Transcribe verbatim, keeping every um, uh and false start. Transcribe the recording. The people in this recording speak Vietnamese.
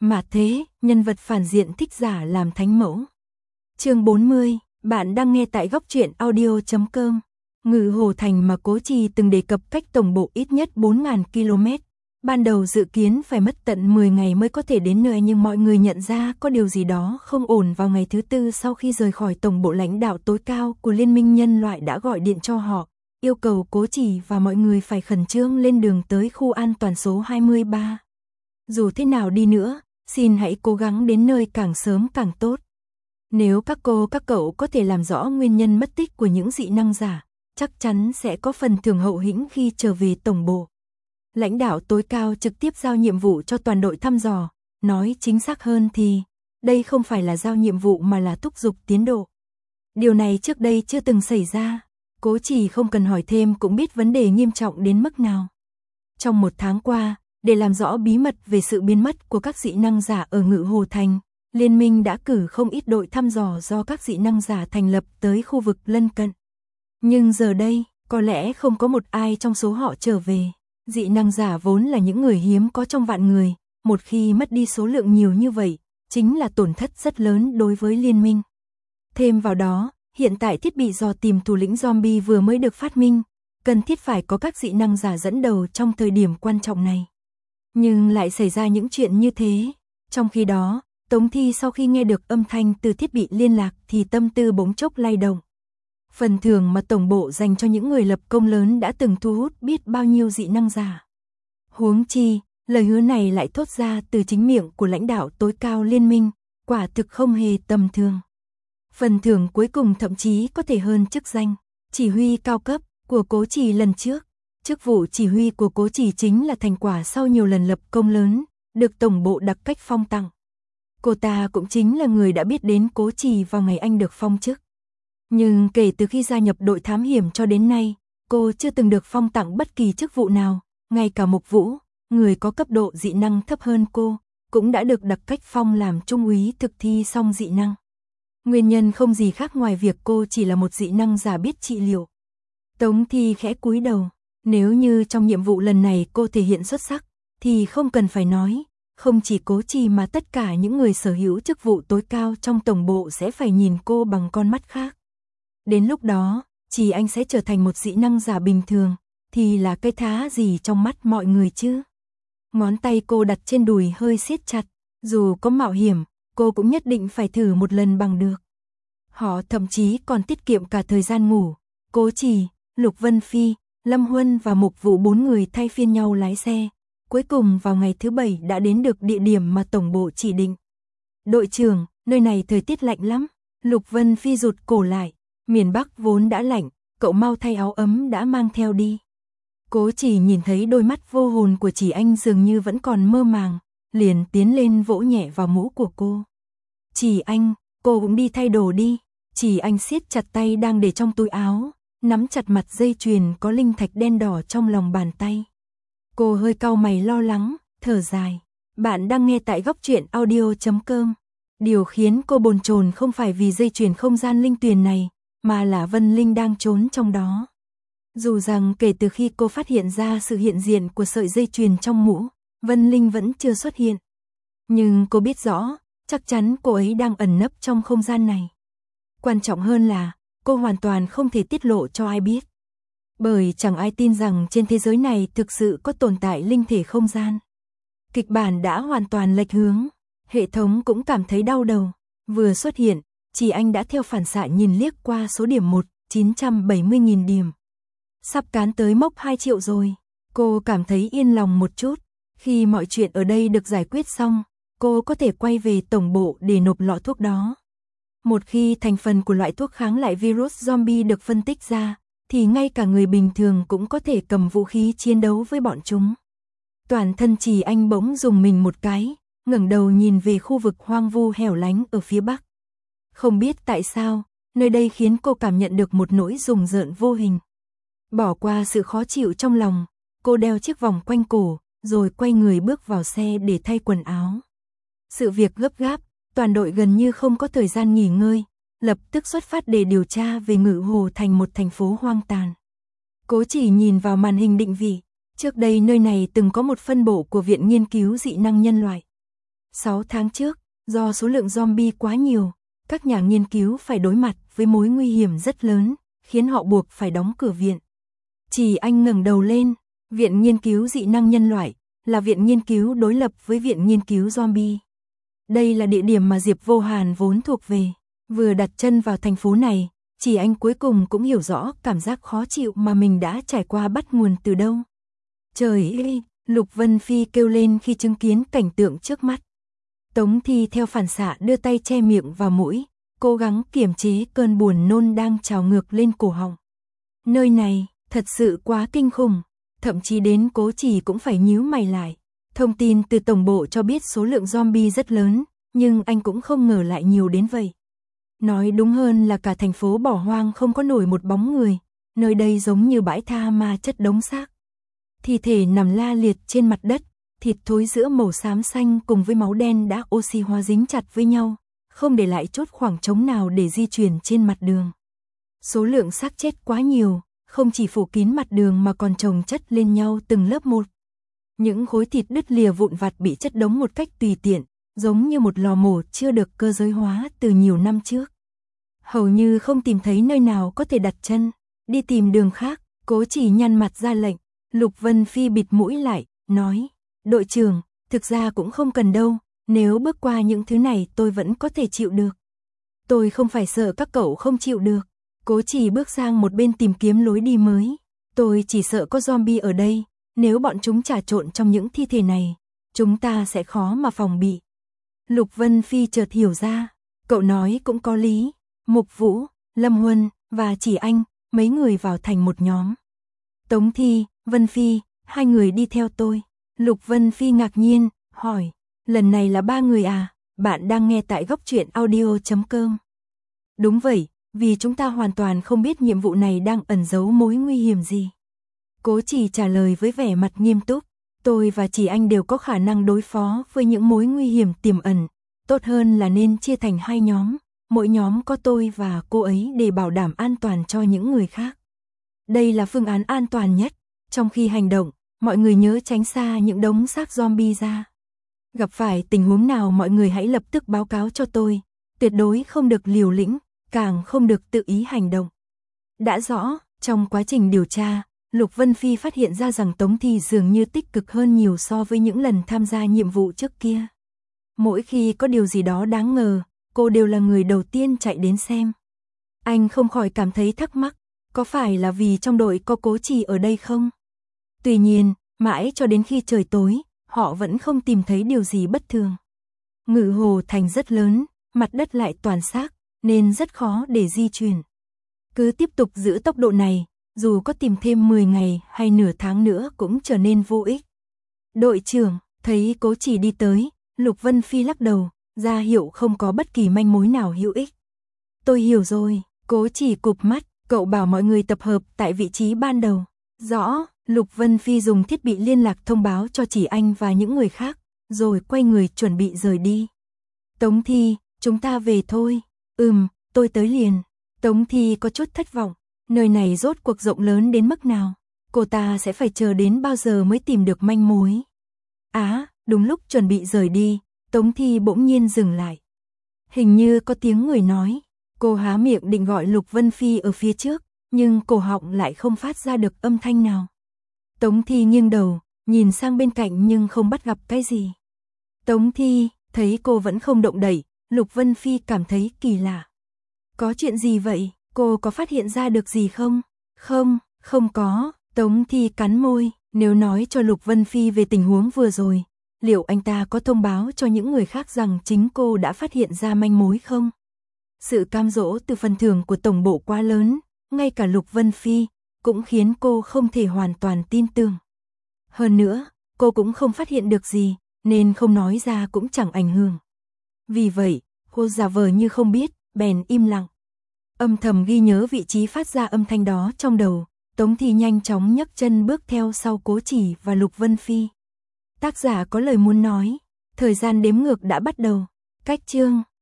Mà thế, nhân vật phản diện thích giả làm thánh mẫu. Chương bốn mươi, bạn đang nghe tại góc truyện audio chấm com. Ngự Hồ Thành mà Cố Trì từng đề cập cách tổng bộ ít nhất bốn nghìn ki lô mét. Ban đầu dự kiến phải mất tận mười ngày mới có thể đến nơi, nhưng mọi người nhận ra có điều gì đó không ổn vào ngày thứ tư sau khi rời khỏi tổng bộ. Lãnh đạo tối cao của Liên minh Nhân loại đã gọi điện cho họ, yêu cầu Cố Trì và mọi người phải khẩn trương lên đường tới khu an toàn số hai mươi ba. Dù thế nào đi nữa, xin hãy cố gắng đến nơi càng sớm càng tốt. Nếu các cô các cậu có thể làm rõ nguyên nhân mất tích của những dị năng giả, chắc chắn sẽ có phần thưởng hậu hĩnh khi trở về tổng bộ. Lãnh đạo tối cao trực tiếp giao nhiệm vụ cho toàn đội thăm dò, nói chính xác hơn thì đây không phải là giao nhiệm vụ mà là thúc giục tiến độ. Điều này trước đây chưa từng xảy ra, Cố Trì không cần hỏi thêm cũng biết vấn đề nghiêm trọng đến mức nào. Trong một tháng qua, để làm rõ bí mật về sự biến mất của các dị năng giả ở Ngự Hồ Thành, Liên minh đã cử không ít đội thăm dò do các dị năng giả thành lập tới khu vực lân cận. Nhưng giờ đây, có lẽ không có một ai trong số họ trở về. Dị năng giả vốn là những người hiếm có trong vạn người, một khi mất đi số lượng nhiều như vậy, chính là tổn thất rất lớn đối với liên minh. Thêm vào đó, hiện tại thiết bị dò tìm thủ lĩnh zombie vừa mới được phát minh, cần thiết phải có các dị năng giả dẫn đầu trong thời điểm quan trọng này. Nhưng lại xảy ra những chuyện như thế. Trong khi đó, Tống Thi sau khi nghe được âm thanh từ thiết bị liên lạc thì tâm tư bỗng chốc lay động. Phần thưởng mà tổng bộ dành cho những người lập công lớn đã từng thu hút biết bao nhiêu dị năng giả. Huống chi, lời hứa này lại thốt ra từ chính miệng của lãnh đạo tối cao liên minh, quả thực không hề tầm thường. Phần thưởng cuối cùng thậm chí có thể hơn chức danh chỉ huy cao cấp của Cố Trì lần trước. Chức vụ chỉ huy của Cố Trì chính là thành quả sau nhiều lần lập công lớn, được tổng bộ đặc cách phong tặng. Cô ta cũng chính là người đã biết đến Cố Trì vào ngày anh được phong chức. Nhưng kể từ khi gia nhập đội thám hiểm cho đến nay, cô chưa từng được phong tặng bất kỳ chức vụ nào, ngay cả Mục Vũ, người có cấp độ dị năng thấp hơn cô, cũng đã được đặc cách phong làm trung úy thực thi xong dị năng. Nguyên nhân không gì khác ngoài việc cô chỉ là một dị năng giả biết trị liệu. Tống Thi khẽ cúi đầu, nếu như trong nhiệm vụ lần này cô thể hiện xuất sắc, thì không cần phải nói, không chỉ Cố Trì mà tất cả những người sở hữu chức vụ tối cao trong tổng bộ sẽ phải nhìn cô bằng con mắt khác. Đến lúc đó, chỉ anh sẽ trở thành một dị năng giả bình thường, thì là cái thá gì trong mắt mọi người chứ? Ngón tay cô đặt trên đùi hơi siết chặt, dù có mạo hiểm, cô cũng nhất định phải thử một lần bằng được. Họ thậm chí còn tiết kiệm cả thời gian ngủ. Cố Trì, Lục Vân Phi, Lâm Huân và Mục Vũ bốn người thay phiên nhau lái xe. Cuối cùng vào ngày thứ bảy đã đến được địa điểm mà tổng bộ chỉ định. Đội trưởng, nơi này thời tiết lạnh lắm. Lục Vân Phi rụt cổ lại. Miền Bắc vốn đã lạnh, cậu mau thay áo ấm đã mang theo đi. Cố Trì nhìn thấy đôi mắt vô hồn của Chỉ Anh dường như vẫn còn mơ màng, liền tiến lên vỗ nhẹ vào mũ của cô. Chỉ Anh, cô cũng đi thay đồ đi. Chỉ Anh siết chặt tay đang để trong túi áo, nắm chặt mặt dây chuyền có linh thạch đen đỏ trong lòng bàn tay. Cô hơi cau mày lo lắng, thở dài. Bạn đang nghe tại góc truyện audio chấm com. Điều khiến cô bồn chồn không phải vì dây chuyền không gian linh tuyền này, mà là Vân Linh đang trốn trong đó. Dù rằng kể từ khi cô phát hiện ra sự hiện diện của sợi dây chuyền trong mũ, Vân Linh vẫn chưa xuất hiện. Nhưng cô biết rõ, chắc chắn cô ấy đang ẩn nấp trong không gian này. Quan trọng hơn là, cô hoàn toàn không thể tiết lộ cho ai biết. Bởi chẳng ai tin rằng trên thế giới này thực sự có tồn tại linh thể không gian. Kịch bản đã hoàn toàn lệch hướng, hệ thống cũng cảm thấy đau đầu. Vừa xuất hiện, Chỉ Anh đã theo phản xạ nhìn liếc qua số điểm một, chín trăm bảy mươi nghìn điểm. Sắp cán tới mốc hai triệu rồi. Cô cảm thấy yên lòng một chút. Khi mọi chuyện ở đây được giải quyết xong, cô có thể quay về tổng bộ để nộp lọ thuốc đó. Một khi thành phần của loại thuốc kháng lại virus zombie được phân tích ra, thì ngay cả người bình thường cũng có thể cầm vũ khí chiến đấu với bọn chúng. Toàn thân Chỉ Anh bỗng dùng mình một cái, ngẩng đầu nhìn về khu vực hoang vu hẻo lánh ở phía bắc. Không biết tại sao, nơi đây khiến cô cảm nhận được một nỗi rùng rợn vô hình. Bỏ qua sự khó chịu trong lòng, cô đeo chiếc vòng quanh cổ, rồi quay người bước vào xe để thay quần áo. Sự việc gấp gáp, toàn đội gần như không có thời gian nghỉ ngơi, lập tức xuất phát để điều tra về Ngự Hồ Thành, một thành phố hoang tàn. Cố Chỉ nhìn vào màn hình định vị, trước đây nơi này từng có một phân bộ của Viện Nghiên cứu Dị năng Nhân loại. sáu tháng trước, do số lượng zombie quá nhiều, các nhà nghiên cứu phải đối mặt với mối nguy hiểm rất lớn, khiến họ buộc phải đóng cửa viện. Chỉ Anh ngẩng đầu lên, Viện Nghiên cứu Dị năng Nhân loại, là viện nghiên cứu đối lập với Viện Nghiên cứu Zombie. Đây là địa điểm mà Diệp Vô Hàn vốn thuộc về. Vừa đặt chân vào thành phố này, Chỉ Anh cuối cùng cũng hiểu rõ cảm giác khó chịu mà mình đã trải qua bắt nguồn từ đâu. Trời ơi, Lục Vân Phi kêu lên khi chứng kiến cảnh tượng trước mắt. Tống Thi theo phản xạ đưa tay che miệng và mũi, cố gắng kiềm chế cơn buồn nôn đang trào ngược lên cổ họng. Nơi này, thật sự quá kinh khủng, thậm chí đến Cố Chỉ cũng phải nhíu mày lại. Thông tin từ tổng bộ cho biết số lượng zombie rất lớn, nhưng anh cũng không ngờ lại nhiều đến vậy. Nói đúng hơn là cả thành phố bỏ hoang không có nổi một bóng người, nơi đây giống như bãi tha ma chất đống xác. Thi thể nằm la liệt trên mặt đất, thịt thối giữa màu xám xanh cùng với máu đen đã oxy hóa dính chặt với nhau, không để lại chút khoảng trống nào để di chuyển trên mặt đường. Số lượng xác chết quá nhiều, không chỉ phủ kín mặt đường mà còn chồng chất lên nhau từng lớp một. Những khối thịt đứt lìa vụn vặt bị chất đống một cách tùy tiện, giống như một lò mổ chưa được cơ giới hóa từ nhiều năm trước. Hầu như không tìm thấy nơi nào có thể đặt chân, đi tìm đường khác. Cố Chỉ nhăn mặt ra lệnh. Lục Vân Phi bịt mũi lại, nói, đội trưởng, thực ra cũng không cần đâu, nếu bước qua những thứ này tôi vẫn có thể chịu được. Tôi không phải sợ các cậu không chịu được. Cố Chỉ bước sang một bên tìm kiếm lối đi mới. Tôi chỉ sợ có zombie ở đây, nếu bọn chúng trà trộn trong những thi thể này, chúng ta sẽ khó mà phòng bị. Lục Vân Phi chợt hiểu ra, cậu nói cũng có lý. Mục Vũ, Lâm Huân và Chỉ Anh, mấy người vào thành một nhóm. Tống Thi, Vân Phi, hai người đi theo tôi. Lục Vân Phi ngạc nhiên, hỏi, lần này là ba người à? Bạn đang nghe tại góc truyện audio chấm com. Đúng vậy, vì chúng ta hoàn toàn không biết nhiệm vụ này đang ẩn giấu mối nguy hiểm gì. Cố Chỉ trả lời với vẻ mặt nghiêm túc, tôi và Chỉ Anh đều có khả năng đối phó với những mối nguy hiểm tiềm ẩn. Tốt hơn là nên chia thành hai nhóm, mỗi nhóm có tôi và cô ấy để bảo đảm an toàn cho những người khác. Đây là phương án an toàn nhất. Trong khi hành động, mọi người nhớ tránh xa những đống xác zombie ra. Gặp phải tình huống nào mọi người hãy lập tức báo cáo cho tôi. Tuyệt đối không được liều lĩnh, càng không được tự ý hành động. Đã rõ, trong quá trình điều tra, Lục Vân Phi phát hiện ra rằng Tống Thi dường như tích cực hơn nhiều so với những lần tham gia nhiệm vụ trước kia. Mỗi khi có điều gì đó đáng ngờ, cô đều là người đầu tiên chạy đến xem. Anh không khỏi cảm thấy thắc mắc, có phải là vì trong đội có Cố Chỉ ở đây không? Tuy nhiên, mãi cho đến khi trời tối, họ vẫn không tìm thấy điều gì bất thường. Ngự Hồ Thành rất lớn, mặt đất lại toàn xác, nên rất khó để di chuyển. Cứ tiếp tục giữ tốc độ này, dù có tìm thêm mười ngày hay nửa tháng nữa cũng trở nên vô ích. Đội trưởng, thấy Cố Chỉ đi tới, Lục Vân Phi lắc đầu, ra hiệu không có bất kỳ manh mối nào hữu ích. Tôi hiểu rồi, Cố Chỉ cụp mắt, cậu bảo mọi người tập hợp tại vị trí ban đầu. Rõ, Lục Vân Phi dùng thiết bị liên lạc thông báo cho Chỉ Anh và những người khác, rồi quay người chuẩn bị rời đi. Tống Thi, chúng ta về thôi. Ừm, tôi tới liền. Tống Thi có chút thất vọng, nơi này rốt cuộc rộng lớn đến mức nào, cô ta sẽ phải chờ đến bao giờ mới tìm được manh mối. Á, đúng lúc chuẩn bị rời đi, Tống Thi bỗng nhiên dừng lại. Hình như có tiếng người nói, cô há miệng định gọi Lục Vân Phi ở phía trước, nhưng cổ họng lại không phát ra được âm thanh nào. Tống Thi nghiêng đầu, nhìn sang bên cạnh nhưng không bắt gặp cái gì. Tống Thi, thấy cô vẫn không động đậy, Lục Vân Phi cảm thấy kỳ lạ. Có chuyện gì vậy, cô có phát hiện ra được gì không? Không, không có, Tống Thi cắn môi, nếu nói cho Lục Vân Phi về tình huống vừa rồi, liệu anh ta có thông báo cho những người khác rằng chính cô đã phát hiện ra manh mối không? Sự cam dỗ từ phần thưởng của tổng bộ quá lớn, ngay cả Lục Vân Phi cũng khiến cô không thể hoàn toàn tin tưởng. Hơn nữa, cô cũng không phát hiện được gì, nên không nói ra cũng chẳng ảnh hưởng. Vì vậy, cô giả vờ như không biết, bèn im lặng. Âm thầm ghi nhớ vị trí phát ra âm thanh đó trong đầu, Tống Thi nhanh chóng nhấc chân bước theo sau Cố Chỉ và Lục Vân Phi. Tác giả có lời muốn nói, thời gian đếm ngược đã bắt đầu. Cách chương